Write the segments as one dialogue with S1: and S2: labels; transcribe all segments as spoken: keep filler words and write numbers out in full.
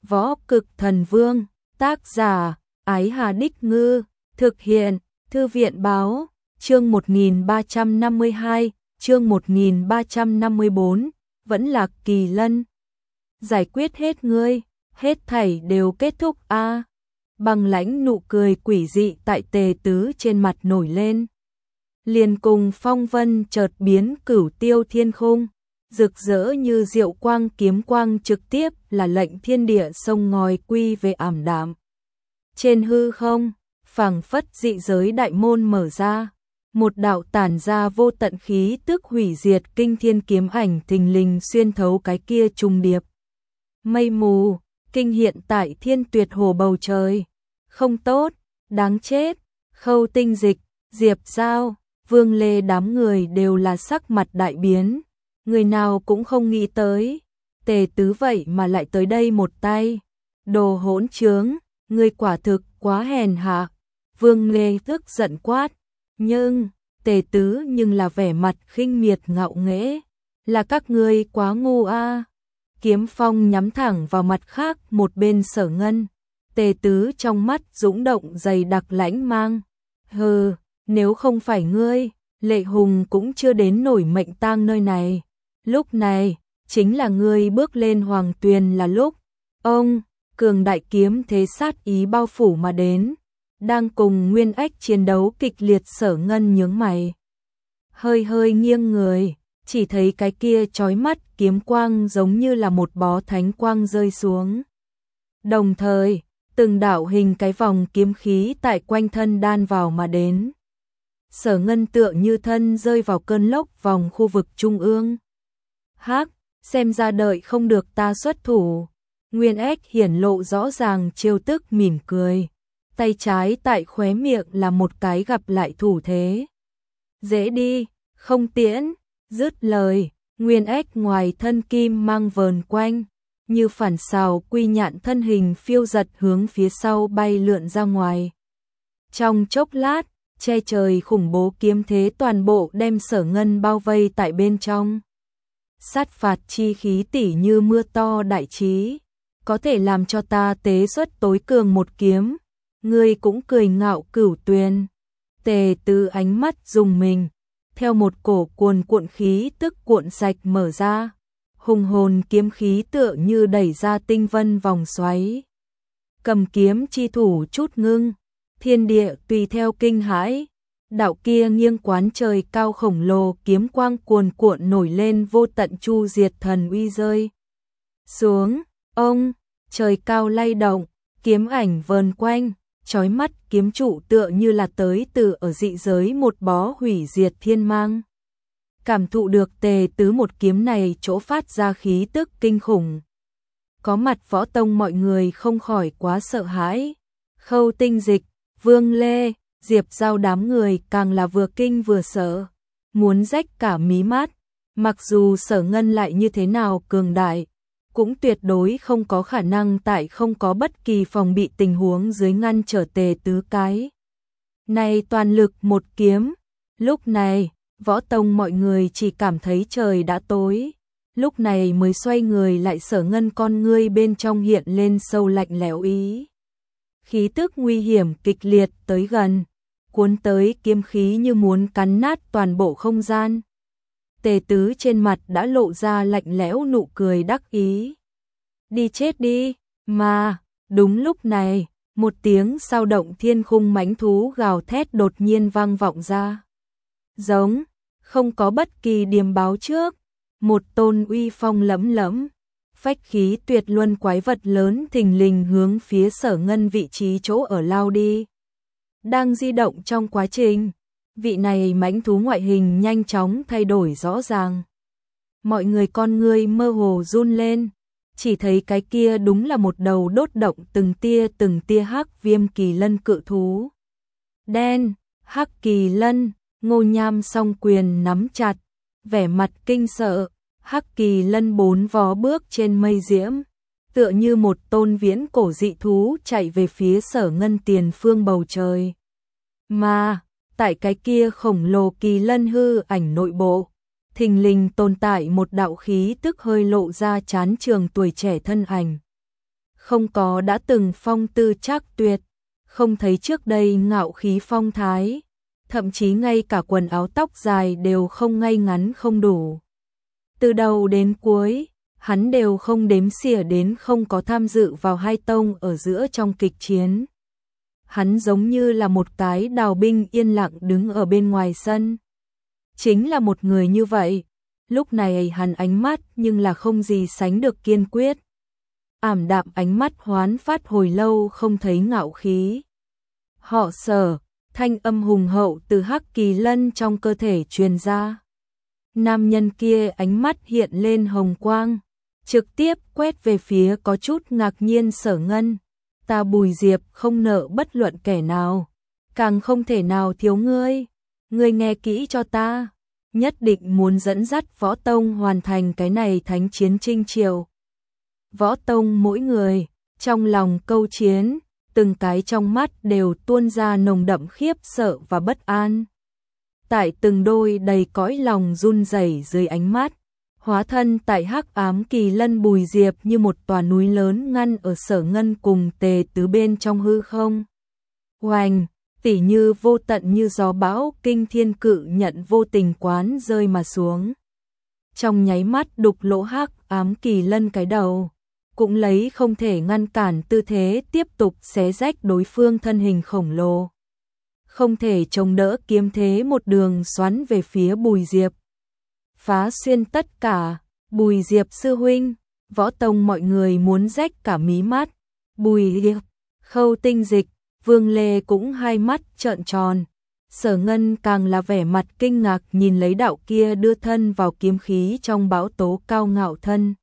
S1: Võ Cực Thần Vương, tác giả, Ái Hà Đích Ngư, thực hiện, Thư viện Báo, chương một nghìn ba trăm năm mươi hai, chương một nghìn ba trăm năm mươi bốn, vẫn là Kỳ Lân. Giải quyết hết ngươi, hết thảy đều kết thúc a. À. Băng lãnh nụ cười quỷ dị tại Tề Tứ trên mặt nổi lên. Liền cùng phong vân chợt biến cửu tiêu thiên khung, rực rỡ như diệu quang kiếm quang trực tiếp là lệnh thiên địa sông ngòi quy về ảm đạm. Trên hư không, phảng phất dị giới đại môn mở ra, một đạo tản ra vô tận khí tức hủy diệt kinh thiên kiếm ảnh thình lình xuyên thấu cái kia trùng điệp. Mây mù, kinh hiện tại thiên tuyệt hồ bầu trời. Không tốt, đáng chết, Khâu Tinh Dịch, Diệp Giao, Vương Lê đám người đều là sắc mặt đại biến. Người nào cũng không nghĩ tới, Tề Tứ vậy mà lại tới đây một tay. Đồ hỗn trướng, ngươi quả thực quá hèn hạ. Vương Lê tức giận quát, nhưng Tề Tứ nhưng là vẻ mặt khinh miệt ngạo nghễ, là các ngươi quá ngu a. À. Kiếm phong nhắm thẳng vào mặt khác một bên Sở Ngân. Tề Tứ trong mắt dũng động dày đặc lãnh mang. Hừ, nếu không phải ngươi, Lệ Hùng cũng chưa đến nổi mệnh tang nơi này. Lúc này, chính là ngươi bước lên hoàng tuyền là lúc. Ông, cường đại kiếm thế sát ý bao phủ mà đến. Đang cùng Nguyên Ách chiến đấu kịch liệt Sở Ngân nhướng mày. Hơi hơi nghiêng người, chỉ thấy cái kia chói mắt kiếm quang giống như là một bó thánh quang rơi xuống. Đồng thời, từng đạo hình cái vòng kiếm khí tại quanh thân đan vào mà đến. Sở Ngân tựa như thân rơi vào cơn lốc vòng khu vực trung ương. Hắc, xem ra đợi không được ta xuất thủ. Nguyên Ách hiển lộ rõ ràng trêu tức mỉm cười. Tay trái tại khóe miệng là một cái gặp lại thủ thế. Dễ đi, không tiễn, dứt lời, Nguyên Ách ngoài thân kim mang vờn quanh, như phản xào quy nhạn thân hình phiêu giật hướng phía sau bay lượn ra ngoài. Trong chốc lát, che trời khủng bố kiếm thế toàn bộ đem Sở Ngân bao vây tại bên trong. Sát phạt chi khí tỉ như mưa to đại trí, có thể làm cho ta tế xuất tối cường một kiếm. Ngươi cũng cười ngạo cửu tuyền. Tề Tứ ánh mắt dùng mình, theo một cổ cuồn cuộn khí tức cuộn sạch mở ra. Hùng hồn kiếm khí tựa như đẩy ra tinh vân vòng xoáy. Cầm kiếm chi thủ chút ngưng, thiên địa tùy theo kinh hãi. Đạo kia nghiêng quán trời cao khổng lồ kiếm quang cuồn cuộn nổi lên vô tận chu diệt thần uy rơi xuống. Ông, trời cao lay động, kiếm ảnh vờn quanh, chói mắt kiếm trụ tựa như là tới từ ở dị giới một bó hủy diệt thiên mang. Cảm thụ được Tề Tứ một kiếm này chỗ phát ra khí tức kinh khủng. Có mặt võ tông mọi người không khỏi quá sợ hãi. Khâu Tinh Dịch, Vương Lê, Diệp Giao đám người càng là vừa kinh vừa sợ, muốn rách cả mí mắt. Mặc dù Sở Ngân lại như thế nào cường đại, cũng tuyệt đối không có khả năng tại không có bất kỳ phòng bị tình huống dưới ngăn trở Tề Tứ cái này toàn lực một kiếm. Lúc này, võ tông mọi người chỉ cảm thấy trời đã tối, lúc này mới xoay người lại. Sở Ngân con ngươi bên trong hiện lên sâu lạnh lẽo ý. Khí tức nguy hiểm kịch liệt tới gần, cuốn tới kiếm khí như muốn cắn nát toàn bộ không gian. Tề Tứ trên mặt đã lộ ra lạnh lẽo nụ cười đắc ý. Đi chết đi, mà, đúng lúc này, một tiếng sao động thiên khung mãnh thú gào thét đột nhiên vang vọng ra. Giống, không có bất kỳ điềm báo trước, một tôn uy phong lẫm lẫm, phách khí tuyệt luân quái vật lớn thình lình hướng phía Sở Ngân vị trí chỗ ở lao đi. Đang di động trong quá trình, vị này mãnh thú ngoại hình nhanh chóng thay đổi rõ ràng. Mọi người con ngươi mơ hồ run lên, chỉ thấy cái kia đúng là một đầu đốt động từng tia từng tia hắc viêm kỳ lân cự thú. Đen, hắc kỳ lân, Ngô Nham song quyền nắm chặt, vẻ mặt kinh sợ. Hắc kỳ lân bốn vó bước trên mây diễm, tựa như một tôn viễn cổ dị thú chạy về phía Sở Ngân tiền phương bầu trời. Mà, tại cái kia khổng lồ kỳ lân hư ảnh nội bộ, thình lình tồn tại một đạo khí tức hơi lộ ra chán trường tuổi trẻ thân ảnh. không có đã từng phong tư trác tuyệt, không thấy trước đây ngạo khí phong thái, thậm chí ngay cả quần áo tóc dài đều không ngay ngắn không đủ. Từ đầu đến cuối, hắn đều không đếm xỉa đến không có tham dự vào hai tông ở giữa trong kịch chiến. Hắn giống như là một cái đào binh yên lặng đứng ở bên ngoài sân. Chính là một người như vậy, lúc này hắn ánh mắt nhưng là không gì sánh được kiên quyết. Ảm đạm ánh mắt Hoán Phát hồi lâu không thấy ngạo khí. Họ Sở, thanh âm hùng hậu từ Hắc Kỳ Lân trong cơ thể truyền ra. Nam nhân kia ánh mắt hiện lên hồng quang, trực tiếp quét về phía có chút ngạc nhiên Sở Ngân. Ta Bùi Diệp không nợ bất luận kẻ nào, càng không thể nào thiếu ngươi. Ngươi nghe kỹ cho ta, nhất định muốn dẫn dắt Võ Tông hoàn thành cái này thánh chiến chinh triều. Võ Tông mỗi người, trong lòng câu chiến, từng cái trong mắt đều tuôn ra nồng đậm khiếp sợ và bất an. Tại từng đôi đầy cõi lòng run rẩy dưới ánh mắt, hóa thân tại Hắc Ám Kỳ Lân Bùi Diệp như một tòa núi lớn ngăn ở Sở Ngân cùng Tề Tứ bên trong hư không. Oanh, tỉ như vô tận như gió bão kinh thiên cự nhận vô tình quán rơi mà xuống. Trong nháy mắt đục lỗ Hắc Ám Kỳ Lân cái đầu, cũng lấy không thể ngăn cản tư thế tiếp tục xé rách đối phương thân hình khổng lồ. Không thể chống đỡ kiếm thế một đường xoắn về phía Bùi Diệp. Phá xuyên tất cả, Bùi Diệp sư huynh, Võ Tông mọi người muốn rách cả mí mắt. Bùi Diệp, Khâu Tinh Dịch, Vương Lê cũng hai mắt trợn tròn. Sở Ngân càng là vẻ mặt kinh ngạc nhìn lấy đạo kia đưa thân vào kiếm khí trong bão tố cao ngạo thân.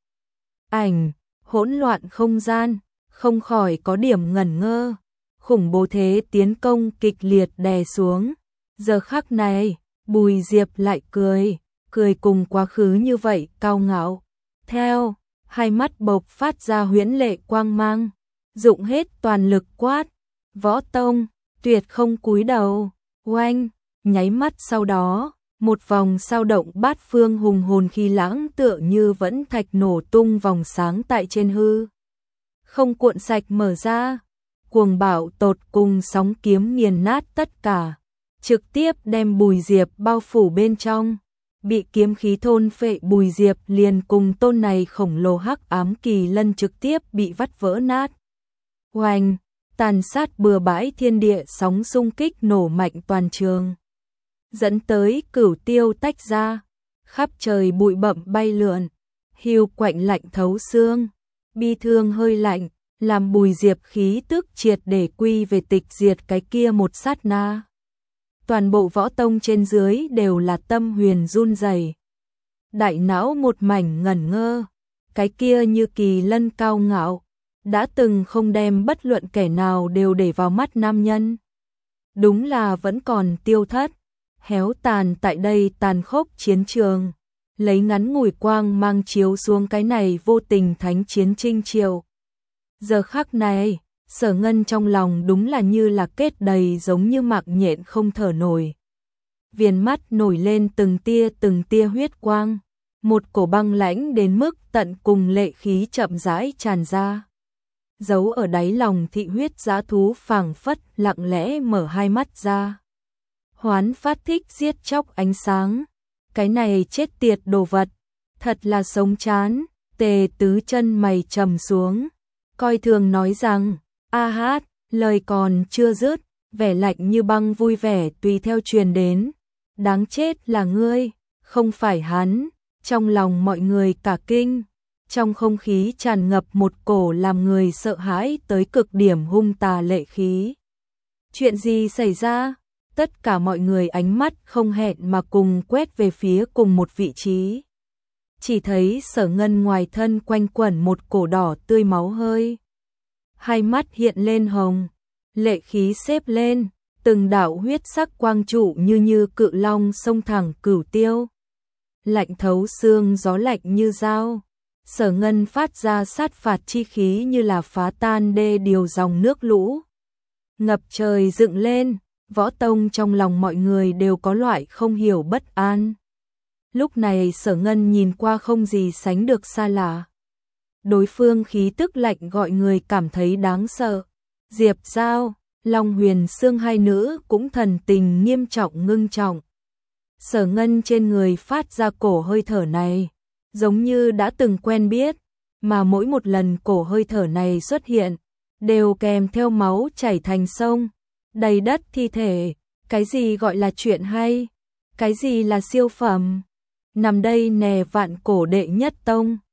S1: Ảnh, hỗn loạn không gian, không khỏi có điểm ngẩn ngơ. Khủng bố thế tiến công kịch liệt đè xuống. Giờ khắc này, Bùi Diệp lại cười, cười cùng quá khứ như vậy cao ngạo. Theo, hai mắt bộc phát ra huyễn lệ quang mang, dụng hết toàn lực quát. Võ Tông, tuyệt không cúi đầu. Oanh, nháy mắt sau đó, một vòng sao động bát phương hùng hồn khí lãng tựa như vẫn thạch nổ tung vòng sáng tại trên hư. Không cuộn sạch mở ra, cuồng bạo tột cùng sóng kiếm nghiền nát tất cả, trực tiếp đem Bùi Diệp bao phủ bên trong. Bị kiếm khí thôn phệ Bùi Diệp liền cùng tôn này khổng lồ Hắc Ám Kỳ Lân trực tiếp bị vắt vỡ nát. Oanh, tàn sát bừa bãi thiên địa sóng xung kích nổ mạnh toàn trường. Dẫn tới cửu tiêu tách ra, khắp trời bụi bặm bay lượn, hiu quạnh lạnh thấu xương, bi thương hơi lạnh, làm Bùi Diệp khí tức triệt để quy về tịch diệt cái kia một sát na. Toàn bộ Võ Tông trên dưới đều là tâm huyền run rẩy, đại não một mảnh ngẩn ngơ. Cái kia như Kỳ Lân cao ngạo, đã từng không đem bất luận kẻ nào đều để vào mắt nam nhân, đúng là vẫn còn tiêu thất, héo tàn tại đây tàn khốc chiến trường, lấy ngắn ngủi quang mang chiếu xuống cái này vô tình thánh chiến chinh triều. Giờ khắc này, Sở Ngân trong lòng đúng là như là kết đầy giống như mạng nhện không thở nổi. Viền mắt nổi lên từng tia từng tia huyết quang, một cổ băng lãnh đến mức tận cùng lệ khí chậm rãi tràn ra. Giấu ở đáy lòng thị huyết dã thú phảng phất lặng lẽ mở hai mắt ra. Hoán Phát thích giết chóc ánh sáng, cái này chết tiệt đồ vật, thật là sống chán. Tề Tứ chân mày trầm xuống, coi thường nói rằng, a hát, lời còn chưa dứt, vẻ lạnh như băng vui vẻ tùy theo truyền đến. Đáng chết là ngươi, không phải hắn. Trong lòng mọi người cả kinh, trong không khí tràn ngập một cổ làm người sợ hãi tới cực điểm hung tà lệ khí. Chuyện gì xảy ra? Tất cả mọi người ánh mắt không hẹn mà cùng quét về phía cùng một vị trí. Chỉ thấy Sở Ngân ngoài thân quanh quẩn một cổ đỏ tươi máu hơi. Hai mắt hiện lên hồng, lệ khí xếp lên, từng đạo huyết sắc quang trụ như như cự long xông thẳng cửu tiêu. Lạnh thấu xương gió lạnh như dao. Sở Ngân phát ra sát phạt chi khí như là phá tan đê điều dòng nước lũ. Ngập trời dựng lên, Võ Tông trong lòng mọi người đều có loại không hiểu bất an. Lúc này Sở Ngân nhìn qua không gì sánh được xa lạ. đối phương khí tức lạnh gọi người cảm thấy đáng sợ. Diệp Giao, Long Huyền Sương hai nữ cũng thần tình nghiêm trọng ngưng trọng. Sở Ngân trên người phát ra cổ hơi thở này, giống như đã từng quen biết, mà mỗi một lần cổ hơi thở này xuất hiện, đều kèm theo máu chảy thành sông, đầy đất thi thể. Cái gì gọi là chuyện hay? Cái gì là siêu phẩm? Nằm đây nè vạn cổ đệ nhất tông.